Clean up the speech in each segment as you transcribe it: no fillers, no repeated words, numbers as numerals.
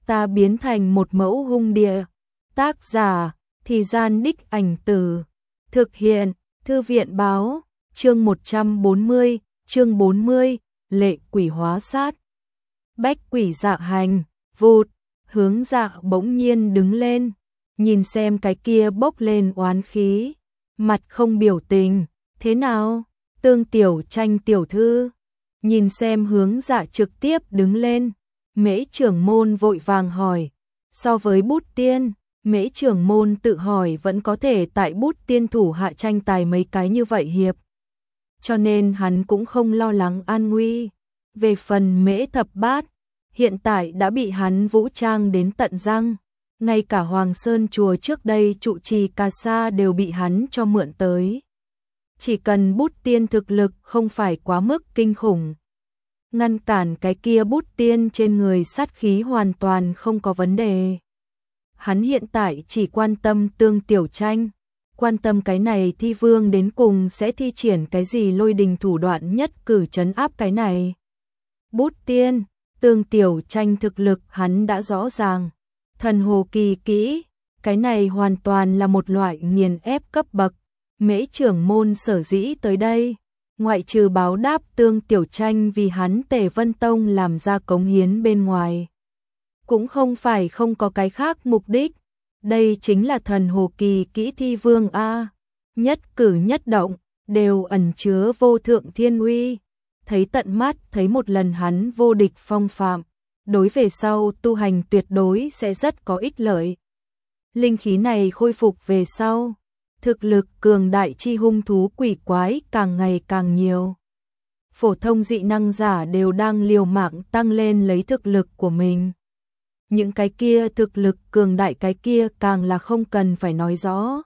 ta biến thành một mẫu hung địa. Tác giả, Thì Gian Đích Ảnh Từ. Thực hiện, Thư viện báo, chương 140, chương 40, lệ quỷ hóa sát. Bách quỷ dạ hành, vụt, Hướng Dạ bỗng nhiên đứng lên, nhìn xem cái kia bốc lên oán khí, mặt không biểu tình, thế nào, Tương Tiểu Tranh tiểu thư. Nhìn xem Hướng Dạ trực tiếp đứng lên, Mễ trưởng môn vội vàng hỏi, so với Bút Tiên, Mễ trưởng môn tự hỏi vẫn có thể tại Bút Tiên thủ hạ tranh tài mấy cái như vậy hiệp. Cho nên hắn cũng không lo lắng an nguy. Về phần Mễ Thập Bát, hiện tại đã bị hắn vũ trang đến tận răng. Ngay cả Hoàng Sơn chùa trước đây trụ trì Cà Sa đều bị hắn cho mượn tới. Chỉ cần Bút Tiên thực lực không phải quá mức kinh khủng, ngăn cản cái kia Bút Tiên trên người sát khí hoàn toàn không có vấn đề. Hắn hiện tại chỉ quan tâm Tương Tiểu Tranh, quan tâm cái này thi vương đến cùng sẽ thi triển cái gì lôi đình thủ đoạn nhất cử trấn áp cái này. Bút Tiên, Tương Tiểu Tranh thực lực hắn đã rõ ràng. Thần hồ kỳ kỹ, cái này hoàn toàn là một loại nghiền ép cấp bậc. Mễ trưởng môn sở dĩ tới đây, ngoại trừ báo đáp Tương Tiểu Tranh vì hắn Tề Vân Tông làm ra cống hiến bên ngoài, cũng không phải không có cái khác mục đích. Đây chính là thần hồ kỳ kỹ thi vương a, nhất cử nhất động đều ẩn chứa vô thượng thiên uy, thấy tận mắt thấy một lần hắn vô địch phong phạm, đối về sau tu hành tuyệt đối sẽ rất có ích lợi. Linh khí này khôi phục về sau, thực lực cường đại chi hung thú quỷ quái càng ngày càng nhiều. Phổ thông dị năng giả đều đang liều mạng tăng lên lấy thực lực của mình. Những cái kia thực lực cường đại cái kia càng là không cần phải nói rõ.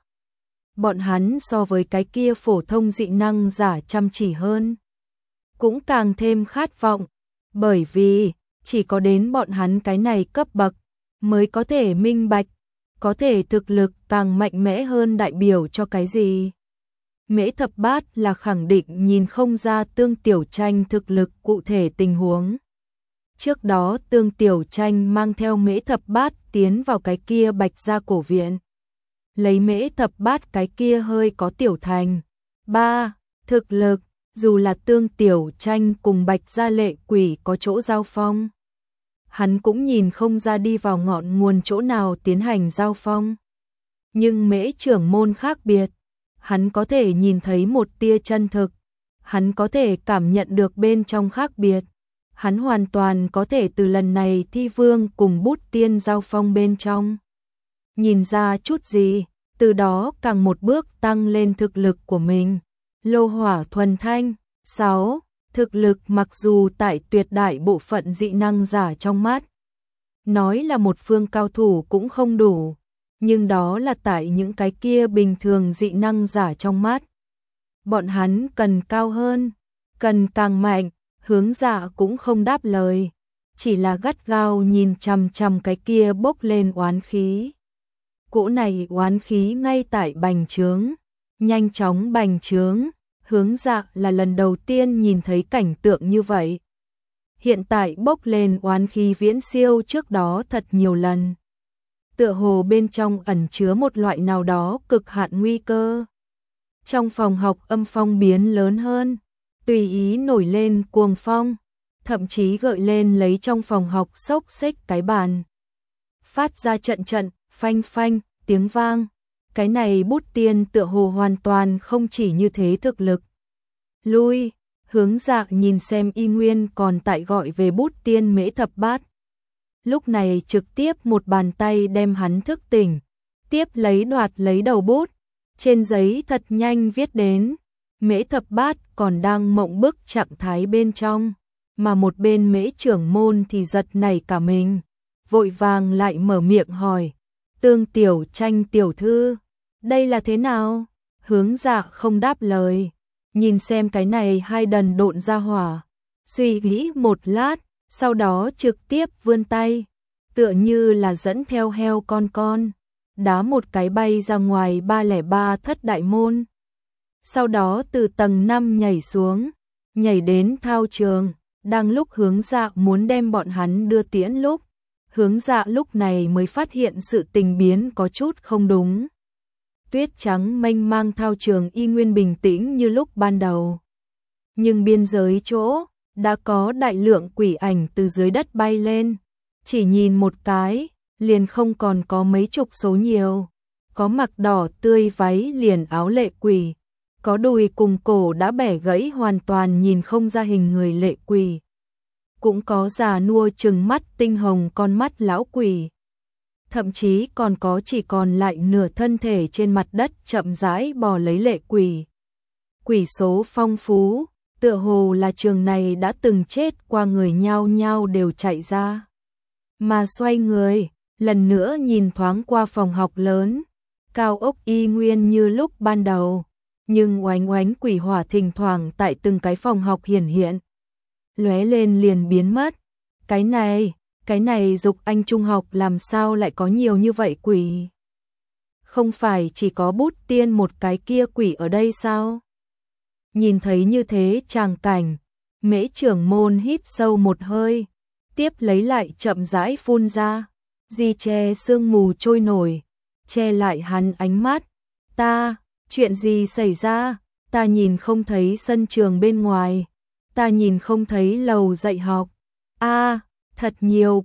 Bọn hắn so với cái kia phổ thông dị năng giả chăm chỉ hơn, cũng càng thêm khát vọng, bởi vì chỉ có đến bọn hắn cái này cấp bậc mới có thể minh bạch, có thể thực lực càng mạnh mẽ hơn đại biểu cho cái gì. Mễ Thập Bát là khẳng định nhìn không ra Tương Tiểu Tranh thực lực cụ thể tình huống. Trước đó Tương Tiểu Tranh mang theo Mễ Thập Bát tiến vào cái kia Bạch Gia cổ viện, lấy Mễ Thập Bát cái kia hơi có tiểu thành. Thực lực, dù là Tương Tiểu Tranh cùng Bạch Gia lệ quỷ có chỗ giao phong, hắn cũng nhìn không ra đi vào ngọn nguồn chỗ nào tiến hành giao phong. Nhưng Mễ trưởng môn khác biệt, hắn có thể nhìn thấy một tia chân thực, hắn có thể cảm nhận được bên trong khác biệt. Hắn hoàn toàn có thể từ lần này thi vương cùng Bút Tiên giao phong bên trong nhìn ra chút gì, từ đó càng một bước tăng lên thực lực của mình. Lô hỏa thuần thanh. 6. Thực lực mặc dù tại tuyệt đại bộ phận dị năng giả trong mắt nói là một phương cao thủ cũng không đủ, nhưng đó là tại những cái kia bình thường dị năng giả trong mắt. Bọn hắn cần cao hơn, cần càng mạnh. Hướng Dạ cũng không đáp lời, chỉ là gắt gao nhìn chằm chằm cái kia bốc lên oán khí. Cỗ này oán khí ngay tại bành trướng, nhanh chóng bành trướng. Hướng Dạ là lần đầu tiên nhìn thấy cảnh tượng như vậy. Hiện tại bốc lên oán khí viễn siêu trước đó thật nhiều lần. Tựa hồ bên trong ẩn chứa một loại nào đó cực hạn nguy cơ. Trong phòng học âm phong biến lớn hơn, tùy ý nổi lên cuồng phong, thậm chí gợi lên lấy trong phòng học xốc xếch cái bàn, phát ra trận trận phanh phanh tiếng vang. Cái này Bút Tiên tựa hồ hoàn toàn không chỉ như thế thực lực. Lui, Hướng Dạ nhìn xem y nguyên còn tại gọi về Bút Tiên Mễ Thập Bát. Lúc này trực tiếp một bàn tay đem hắn thức tỉnh, tiếp lấy đoạt lấy đầu bút, trên giấy thật nhanh viết đến. Mễ Thập Bát còn đang mộng bức trạng thái bên trong, mà một bên Mễ trưởng môn thì giật nảy cả mình, vội vàng lại mở miệng hỏi, Tương Tiểu Tranh tiểu thư, đây là thế nào? Hướng Dạ không đáp lời, nhìn xem cái này hai đần độn ra hỏa, suy nghĩ một lát, sau đó trực tiếp vươn tay, tựa như là dẫn theo heo con, đá một cái bay ra ngoài 303 thất đại môn. Sau đó từ tầng 5 nhảy xuống, nhảy đến thao trường, đang lúc Hướng Dạ muốn đem bọn hắn đưa tiễn lúc, Hướng Dạ lúc này mới phát hiện sự tình biến có chút không đúng. Tuyết trắng mênh mang thao trường y nguyên bình tĩnh như lúc ban đầu. Nhưng biên giới chỗ, đã có đại lượng quỷ ảnh từ dưới đất bay lên. Chỉ nhìn một cái, liền không còn có mấy chục số nhiều. Có mặc đỏ tươi váy liền áo lệ quỷ. Có đùi cùng cổ đã bẻ gãy hoàn toàn nhìn không ra hình người lệ quỷ. Cũng có già nua trừng mắt tinh hồng con mắt lão quỷ. Thậm chí còn có chỉ còn lại nửa thân thể trên mặt đất chậm rãi bò lấy lệ quỷ. Quỷ số phong phú, tựa hồ là trường này đã từng chết qua người nhao nhao đều chạy ra. Mà xoay người, lần nữa nhìn thoáng qua phòng học lớn, cao ốc y nguyên như lúc ban đầu, nhưng oánh oánh quỷ hỏa thỉnh thoảng tại từng cái phòng học hiển hiện. Lóe lên liền biến mất. Cái này Dục Anh trung học làm sao lại có nhiều như vậy quỷ? Không phải chỉ có Bút Tiên một cái kia quỷ ở đây sao? Nhìn thấy như thế tràng cảnh, Mễ trưởng môn hít sâu một hơi, tiếp lấy lại chậm rãi phun ra, di che sương mù trôi nổi, che lại hắn ánh mắt. Chuyện gì xảy ra? Ta nhìn không thấy sân trường bên ngoài, ta nhìn không thấy lầu dạy học. Thật nhiều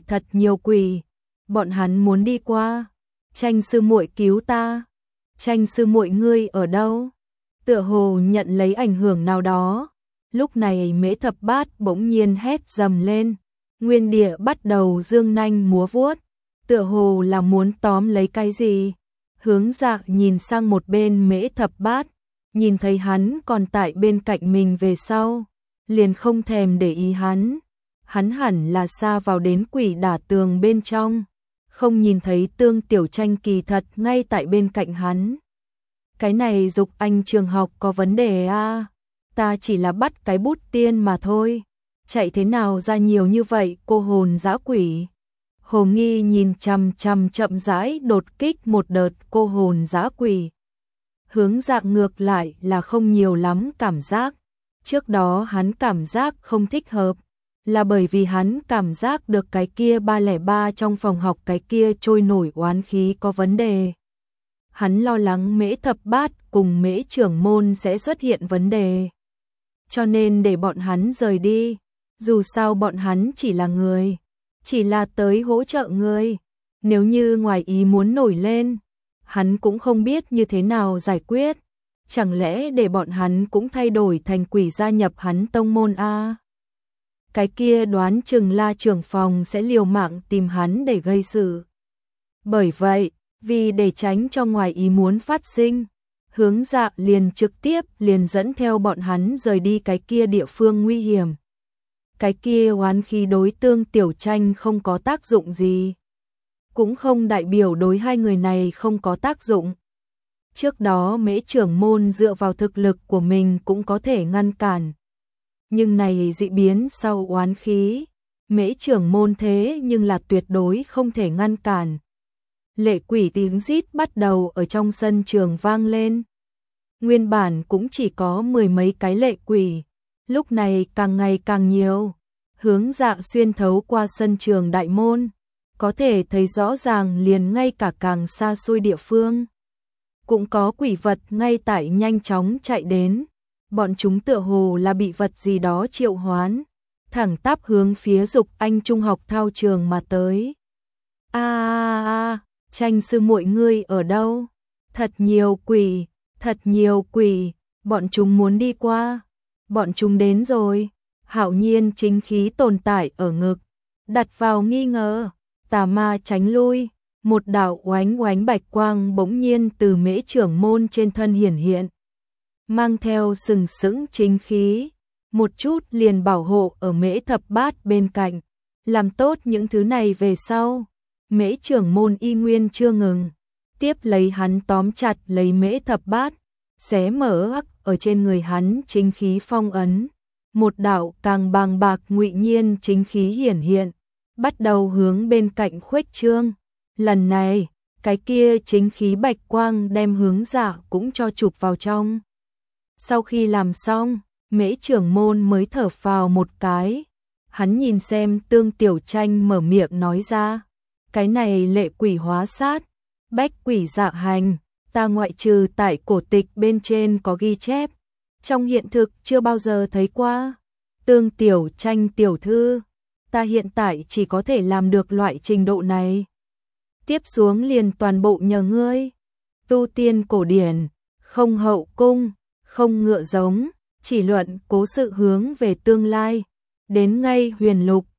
quỷ, bọn hắn muốn đi qua. Tranh sư muội cứu ta. Tranh sư muội ngươi ở đâu? Tựa hồ nhận lấy ảnh hưởng nào đó. Lúc này Mễ Thập Bát bỗng nhiên hét dầm lên, nguyên địa bắt đầu dương nanh múa vuốt, tựa hồ là muốn tóm lấy cái gì. Hướng Dạ nhìn sang một bên Mễ Thập Bát, nhìn thấy hắn còn tại bên cạnh mình về sau, liền không thèm để ý hắn. Hắn hẳn là xa vào đến quỷ đả tường bên trong, không nhìn thấy Tương Tiểu Tranh kỳ thật ngay tại bên cạnh hắn. Cái này Dục Anh trường học có vấn đề à? Ta chỉ là bắt cái Bút Tiên mà thôi, chạy thế nào ra nhiều như vậy cô hồn dã quỷ. Hồ Nghi nhìn chằm chậm rãi đột kích một đợt cô hồn dã quỷ. Hướng Dạ ngược lại là không nhiều lắm cảm giác. Trước đó hắn cảm giác không thích hợp, là bởi vì hắn cảm giác được cái kia 303 trong phòng học cái kia trôi nổi oán khí có vấn đề. Hắn lo lắng Mễ Thập Bát cùng Mễ trưởng môn sẽ xuất hiện vấn đề. Cho nên để bọn hắn rời đi, dù sao bọn hắn chỉ là người, chỉ là tới hỗ trợ người. Nếu như ngoài ý muốn nổi lên, hắn cũng không biết như thế nào giải quyết. Chẳng lẽ để bọn hắn cũng thay đổi thành quỷ gia nhập hắn tông môn a? Cái kia đoán chừng La trưởng phòng sẽ liều mạng tìm hắn để gây sự. Bởi vậy, vì để tránh cho ngoài ý muốn phát sinh, Hướng Dạ liền trực tiếp dẫn theo bọn hắn rời đi cái kia địa phương nguy hiểm. Cái kia oán khí đối Tương Tiểu Tranh không có tác dụng gì, cũng không đại biểu đối hai người này không có tác dụng. Trước đó Mễ trưởng môn dựa vào thực lực của mình cũng có thể ngăn cản. Nhưng này dị biến sau oán khí, Mễ trưởng môn thế nhưng là tuyệt đối không thể ngăn cản. Lệ quỷ tiếng rít bắt đầu ở trong sân trường vang lên. Nguyên bản cũng chỉ có 10 mấy cái lệ quỷ, lúc này càng ngày càng nhiều. Hướng Dạ xuyên thấu qua sân trường đại môn, có thể thấy rõ ràng liền ngay cả càng xa xôi địa phương. Cũng có quỷ vật ngay tại nhanh chóng chạy đến. Bọn chúng tựa hồ là bị vật gì đó triệu hoán, thẳng tắp hướng phía Dục Anh trung học thao trường mà tới. Tranh sư muội ngươi ở đâu? Thật nhiều quỷ, bọn chúng muốn đi qua. Bọn chúng đến rồi. Hạo nhiên chính khí tồn tại ở ngực, đặt vào nghi ngờ, tà ma tránh lui. Một đạo oánh oánh bạch quang bỗng nhiên từ Mễ trưởng môn trên thân hiển hiện, mang theo sừng sững chính khí, một chút liền bảo hộ ở Mễ Thập Bát bên cạnh. Làm tốt những thứ này về sau, Mễ trưởng môn y nguyên chưa ngừng, tiếp lấy hắn tóm chặt lấy Mễ Thập Bát, xé mở hắc ở trên người hắn chính khí phong ấn. Một đạo càng bàng bạc ngụy nhiên chính khí hiển hiện, bắt đầu hướng bên cạnh khuếch trương. Lần này, cái kia chính khí bạch quang đem Hướng Dạ cũng cho chụp vào trong. Sau khi làm xong, Mễ trưởng môn mới thở phào một cái. Hắn nhìn xem Tương Tiểu Tranh mở miệng nói ra, cái này lệ quỷ hóa sát, bách quỷ dạ hành, ta ngoại trừ tại cổ tịch bên trên có ghi chép, trong hiện thực chưa bao giờ thấy qua. Tương Tiểu Tranh tiểu thư, ta hiện tại chỉ có thể làm được loại trình độ này. Tiếp xuống liền toàn bộ nhờ ngươi. Tu tiên cổ điển, không hậu cung, không ngựa giống, chỉ luận cố sự hướng về tương lai. Đến ngay huyền lục,